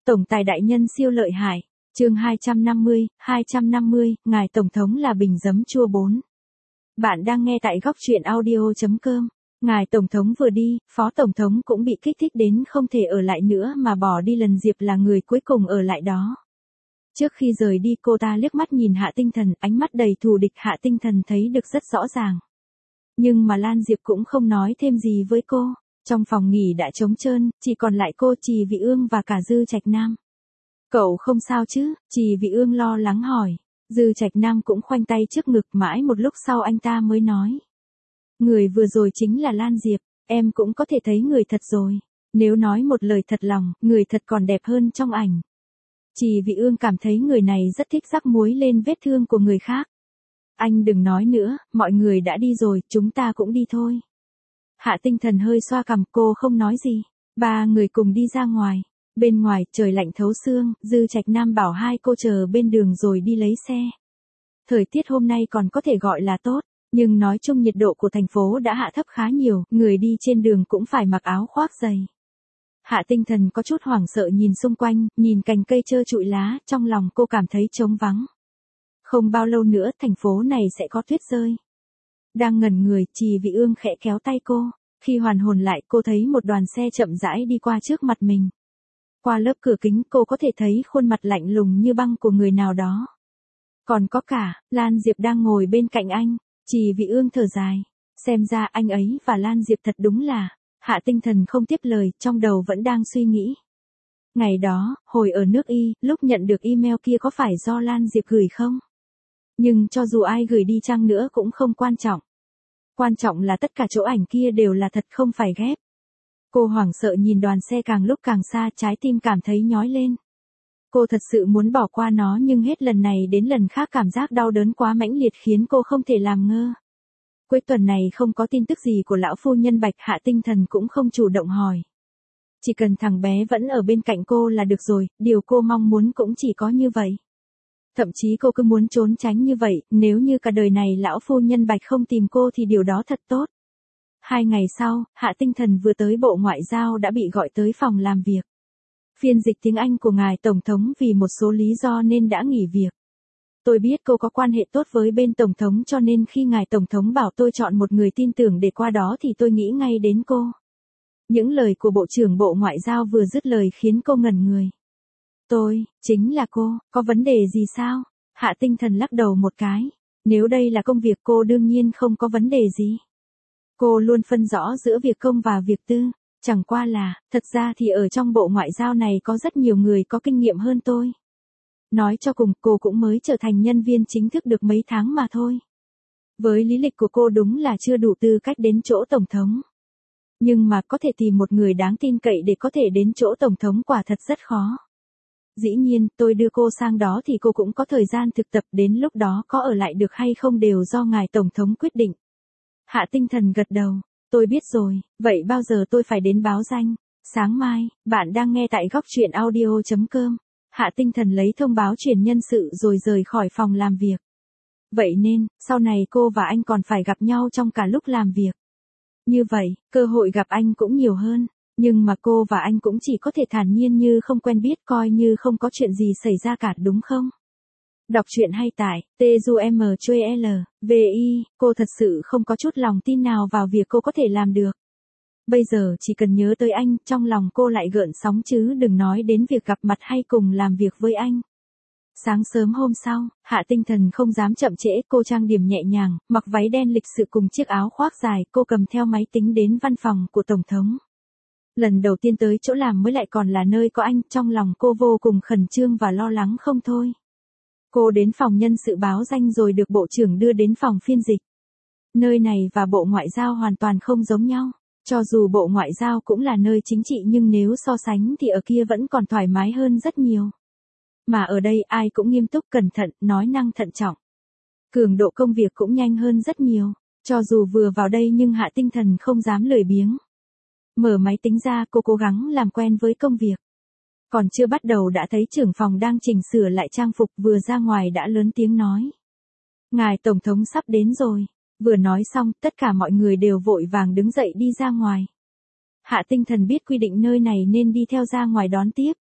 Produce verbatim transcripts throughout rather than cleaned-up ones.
Tổng tài đại nhân siêu lợi hại. Chương hai trăm năm mươi, hai trăm năm mươi, ngài tổng thống là bình giấm chua bốn. Bạn đang nghe tại góc truyện audio chấm com. Ngài tổng thống vừa đi, phó tổng thống cũng bị kích thích đến không thể ở lại nữa mà bỏ đi, lần Diệp là người cuối cùng ở lại đó. Trước khi rời đi, cô ta liếc mắt nhìn Hạ Tinh Thần, ánh mắt đầy thù địch. Hạ Tinh Thần thấy được rất rõ ràng. Nhưng mà Lan Diệp cũng không nói thêm gì với cô. Trong phòng nghỉ đã trống trơn, chỉ còn lại cô, Trì Vị Ương và cả Dư Trạch Nam. Cậu không sao chứ? Trì Vị Ương lo lắng hỏi. Dư Trạch Nam cũng khoanh tay trước ngực, mãi một lúc sau anh ta mới nói. Người vừa rồi chính là Lan Diệp, em cũng có thể thấy người thật rồi. Nếu nói một lời thật lòng, người thật còn đẹp hơn trong ảnh. Trì Vị Ương cảm thấy người này rất thích rắc muối lên vết thương của người khác. Anh đừng nói nữa, mọi người đã đi rồi, chúng ta cũng đi thôi. Hạ Tinh Thần hơi xoa cằm, cô không nói gì. Ba người cùng đi ra ngoài. Bên ngoài, trời lạnh thấu xương, Dư Trạch Nam bảo hai cô chờ bên đường rồi đi lấy xe. Thời tiết hôm nay còn có thể gọi là tốt, nhưng nói chung nhiệt độ của thành phố đã hạ thấp khá nhiều, người đi trên đường cũng phải mặc áo khoác dày. Hạ Tinh Thần có chút hoảng sợ nhìn xung quanh, nhìn cành cây trơ trụi lá, trong lòng cô cảm thấy trống vắng. Không bao lâu nữa thành phố này sẽ có tuyết rơi. Đang ngẩn người, Trì Vị Ương khẽ kéo tay cô. Khi hoàn hồn lại, cô thấy một đoàn xe chậm rãi đi qua trước mặt mình. Qua lớp cửa kính, cô có thể thấy khuôn mặt lạnh lùng như băng của người nào đó. Còn có cả, Lan Diệp đang ngồi bên cạnh anh. Trì Vị Ương thở dài. Xem ra anh ấy và Lan Diệp thật đúng là... Hạ Tinh Thần không tiếp lời, trong đầu vẫn đang suy nghĩ. Ngày đó, hồi ở nước Y, lúc nhận được email kia có phải do Lan Diệp gửi không? Nhưng cho dù ai gửi đi chăng nữa cũng không quan trọng. Quan trọng là tất cả chỗ ảnh kia đều là thật, không phải ghép. Cô hoảng sợ nhìn đoàn xe càng lúc càng xa, trái tim cảm thấy nhói lên. Cô thật sự muốn bỏ qua nó, nhưng hết lần này đến lần khác cảm giác đau đớn quá mãnh liệt khiến cô không thể làm ngơ. Cuối tuần này không có tin tức gì của lão phu nhân Bạch. Hạ Tinh Thần cũng không chủ động hỏi. Chỉ cần thằng bé vẫn ở bên cạnh cô là được rồi, điều cô mong muốn cũng chỉ có như vậy. Thậm chí cô cứ muốn trốn tránh như vậy, nếu như cả đời này lão phu nhân Bạch không tìm cô thì điều đó thật tốt. Hai ngày sau, Hạ Tinh Thần vừa tới Bộ Ngoại giao đã bị gọi tới phòng làm việc. Phiên dịch tiếng Anh của ngài Tổng thống vì một số lý do nên đã nghỉ việc. Tôi biết cô có quan hệ tốt với bên Tổng thống, cho nên khi ngài Tổng thống bảo tôi chọn một người tin tưởng để qua đó thì tôi nghĩ ngay đến cô. Những lời của Bộ trưởng Bộ Ngoại giao vừa dứt lời khiến cô ngẩn người. Tôi, chính là cô, có vấn đề gì sao? Hạ Tinh Thần lắc đầu một cái. Nếu đây là công việc cô đương nhiên không có vấn đề gì. Cô luôn phân rõ giữa việc công và việc tư. Chẳng qua là, thật ra thì ở trong Bộ Ngoại giao này có rất nhiều người có kinh nghiệm hơn tôi. Nói cho cùng, cô cũng mới trở thành nhân viên chính thức được mấy tháng mà thôi. Với lý lịch của cô đúng là chưa đủ tư cách đến chỗ Tổng thống. Nhưng mà có thể tìm một người đáng tin cậy để có thể đến chỗ Tổng thống quả thật rất khó. Dĩ nhiên, tôi đưa cô sang đó thì cô cũng có thời gian thực tập, đến lúc đó có ở lại được hay không đều do ngài Tổng thống quyết định. Hạ Tinh Thần gật đầu. Tôi biết rồi, vậy bao giờ tôi phải đến báo danh? Sáng mai. Bạn đang nghe tại góc truyện audio chấm com. Hạ Tinh Thần lấy thông báo chuyển nhân sự rồi rời khỏi phòng làm việc. Vậy nên, sau này cô và anh còn phải gặp nhau trong cả lúc làm việc. Như vậy, cơ hội gặp anh cũng nhiều hơn. Nhưng mà cô và anh cũng chỉ có thể thản nhiên như không quen biết, coi như không có chuyện gì xảy ra cả, đúng không? Đọc truyện hay tải, T-U-M-C-L, V-I, cô thật sự không có chút lòng tin nào vào việc cô có thể làm được. Bây giờ chỉ cần nhớ tới anh, trong lòng cô lại gợn sóng chứ đừng nói đến việc gặp mặt hay cùng làm việc với anh. Sáng sớm hôm sau, Hạ Tinh Thần không dám chậm trễ, cô trang điểm nhẹ nhàng, mặc váy đen lịch sự cùng chiếc áo khoác dài, cô cầm theo máy tính đến văn phòng của Tổng thống. Lần đầu tiên tới chỗ làm mới lại còn là nơi có anh, trong lòng cô vô cùng khẩn trương và lo lắng không thôi. Cô đến phòng nhân sự báo danh rồi được bộ trưởng đưa đến phòng phiên dịch. Nơi này và Bộ Ngoại giao hoàn toàn không giống nhau. Cho dù Bộ Ngoại giao cũng là nơi chính trị nhưng nếu so sánh thì ở kia vẫn còn thoải mái hơn rất nhiều. Mà ở đây ai cũng nghiêm túc cẩn thận, nói năng thận trọng. Cường độ công việc cũng nhanh hơn rất nhiều. Cho dù vừa vào đây nhưng Hạ Tinh Thần không dám lười biếng. Mở máy tính ra, cô cố gắng làm quen với công việc. Còn chưa bắt đầu đã thấy trưởng phòng đang chỉnh sửa lại trang phục, vừa ra ngoài đã lớn tiếng nói. Ngài Tổng thống sắp đến rồi. Vừa nói xong, tất cả mọi người đều vội vàng đứng dậy đi ra ngoài. Hạ Tinh Thần biết quy định nơi này nên đi theo ra ngoài đón tiếp.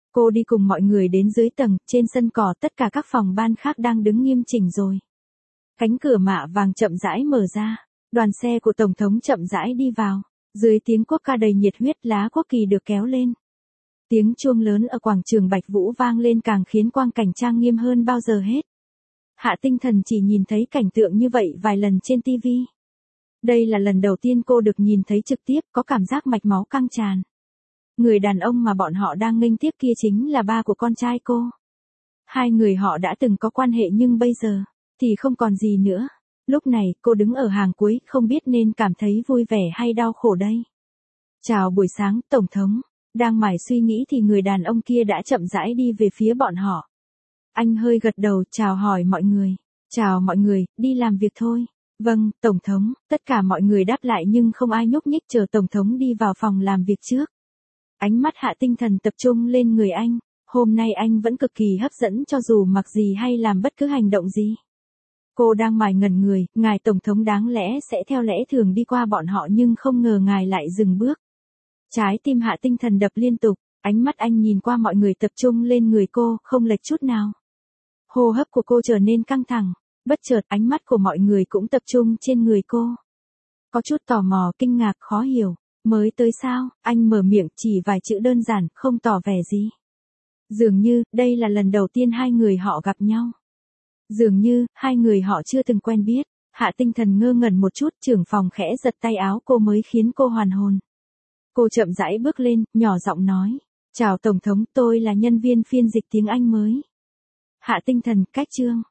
Cô đi cùng mọi người đến dưới tầng, trên sân cỏ tất cả các phòng ban khác đang đứng nghiêm chỉnh rồi. Cánh cửa mạ vàng chậm rãi mở ra, đoàn xe của Tổng thống chậm rãi đi vào, dưới tiếng quốc ca đầy nhiệt huyết lá quốc kỳ được kéo lên. Tiếng chuông lớn ở quảng trường Bạch Vũ vang lên càng khiến quang cảnh trang nghiêm hơn bao giờ hết. Hạ Tinh Thần chỉ nhìn thấy cảnh tượng như vậy vài lần trên ti vi. Đây là lần đầu tiên cô được nhìn thấy trực tiếp, có cảm giác mạch máu căng tràn. Người đàn ông mà bọn họ đang nghênh tiếp kia chính là ba của con trai cô. Hai người họ đã từng có quan hệ nhưng bây giờ, thì không còn gì nữa. Lúc này, cô đứng ở hàng cuối, không biết nên cảm thấy vui vẻ hay đau khổ đây. Chào buổi sáng, Tổng thống. Đang mải suy nghĩ thì người đàn ông kia đã chậm rãi đi về phía bọn họ. Anh hơi gật đầu chào hỏi mọi người. Chào mọi người, đi làm việc thôi. Vâng, Tổng thống, tất cả mọi người đáp lại nhưng không ai nhúc nhích chờ Tổng thống đi vào phòng làm việc trước. Ánh mắt Hạ Tinh Thần tập trung lên người anh. Hôm nay anh vẫn cực kỳ hấp dẫn cho dù mặc gì hay làm bất cứ hành động gì. Cô đang mải ngẩn người, ngài Tổng thống đáng lẽ sẽ theo lẽ thường đi qua bọn họ nhưng không ngờ ngài lại dừng bước. Trái tim Hạ Tinh Thần đập liên tục, ánh mắt anh nhìn qua mọi người tập trung lên người cô, không lệch chút nào. Hô hấp của cô trở nên căng thẳng, bất chợt ánh mắt của mọi người cũng tập trung trên người cô. Có chút tò mò, kinh ngạc, khó hiểu. Mới tới sao? Anh mở miệng chỉ vài chữ đơn giản, không tỏ vẻ gì. Dường như, đây là lần đầu tiên hai người họ gặp nhau. Dường như, hai người họ chưa từng quen biết. Hạ Tinh Thần ngơ ngẩn một chút, trưởng phòng khẽ giật tay áo cô mới khiến cô hoàn hồn. Cô chậm rãi bước lên, nhỏ giọng nói. Chào Tổng thống, tôi là nhân viên phiên dịch tiếng Anh mới. Hạ Tinh Thần, cách chương.